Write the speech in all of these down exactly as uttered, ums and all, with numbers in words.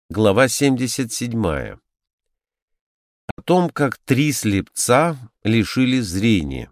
Глава семьдесят седьмая. О том, как три слепца лишили зрения.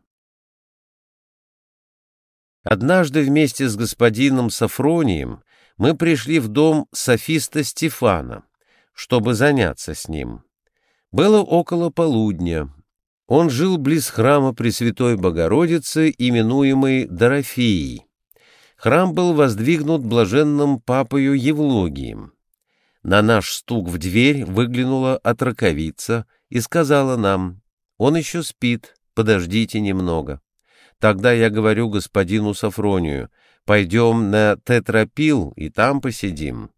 Однажды вместе с господином Сафронием мы пришли в дом софиста Стефана, чтобы заняться с ним. Было около полудня. Он жил близ храма Пресвятой Богородицы, именуемой Дорофеей. Храм был воздвигнут блаженным папою Евлогием. На наш стук в дверь выглянула отроковица и сказала нам: «Он еще спит, подождите немного». Тогда я говорю господину Сафронию: «Пойдем на Тетропил и там посидим».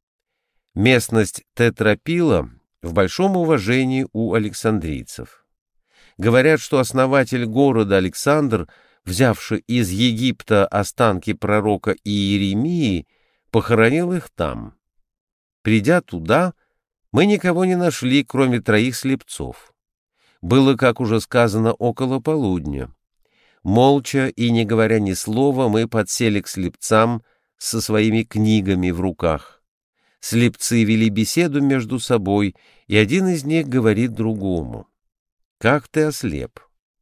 Местность Тетропила в большом уважении у александрийцев. Говорят, что основатель города Александр, взявший из Египта останки пророка Иеремии, похоронил их там. Придя туда, мы никого не нашли, кроме троих слепцов. Было, как уже сказано, около полудня. Молча и не говоря ни слова, мы подсели к слепцам со своими книгами в руках. Слепцы вели беседу между собой, и один из них говорит другому: «Как ты ослеп?»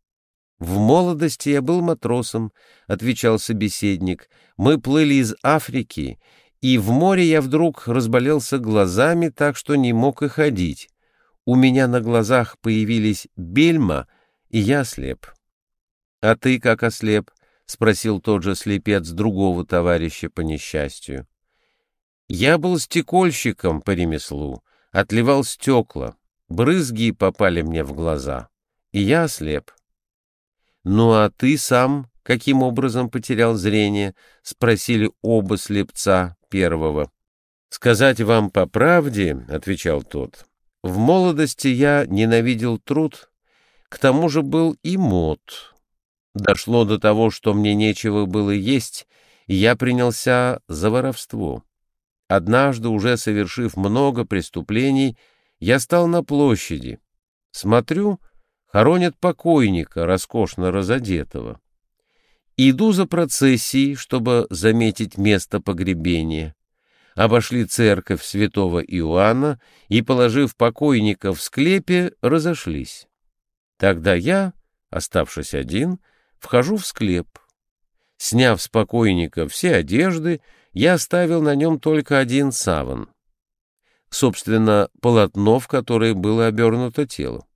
«В молодости я был матросом», — отвечал собеседник. «Мы плыли из Африки, и в море я вдруг разболелся глазами так, что не мог и ходить. У меня на глазах появились бельма, и я ослеп». «А ты как ослеп?» — спросил тот же слепец другого товарища по несчастью. «Я был стекольщиком по ремеслу, отливал стекла, брызги попали мне в глаза, и я ослеп». «Ну а ты сам каким образом потерял зрение?» — спросили оба слепца первого. «Сказать вам по правде, — отвечал тот, — в молодости я ненавидел труд, к тому же был и мод. Дошло до того, что мне нечего было есть, и я принялся за воровство. Однажды, уже совершив много преступлений, я стал на площади. Смотрю, хоронят покойника, роскошно разодетого. Иду за процессией, чтобы заметить место погребения. Обошли церковь святого Иоанна и, положив покойника в склепе, разошлись. Тогда я, оставшись один, вхожу в склеп. Сняв с покойника все одежды, я оставил на нем только один саван. Собственно, полотно, в которое было обернуто тело.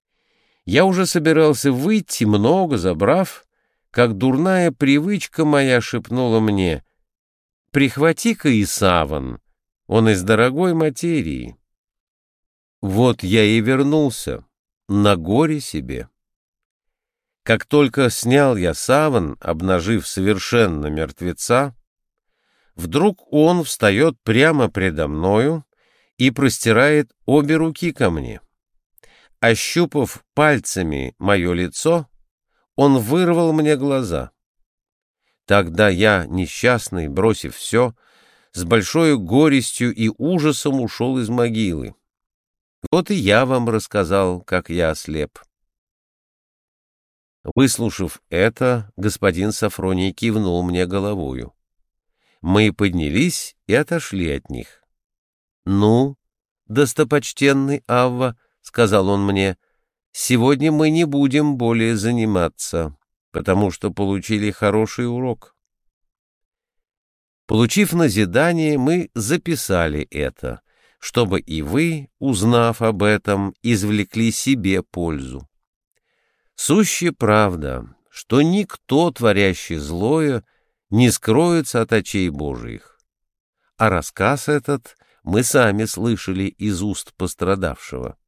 Я уже собирался выйти, много забрав, как дурная привычка моя шепнула мне: «Прихвати-ка и саван, он из дорогой материи». Вот я и вернулся, на горе себе. Как только снял я саван, обнажив совершенно мертвеца, вдруг он встает прямо предо мною и простирает обе руки ко мне. Ощупав пальцами мое лицо, он вырвал мне глаза. Тогда я, несчастный, бросив все, с большой горестью и ужасом ушел из могилы. Вот и я вам рассказал, как я ослеп. Выслушав это, господин Сафроний кивнул мне головою. Мы поднялись и отошли от них. «Ну, достопочтенный Авва, — сказал он мне, — сегодня мы не будем более заниматься, потому что получили хороший урок». Получив назидание, мы записали это, чтобы и вы, узнав об этом, извлекли себе пользу. Сущая правда, что никто, творящий злое, не скроется от очей Божиих. А рассказ этот мы сами слышали из уст пострадавшего.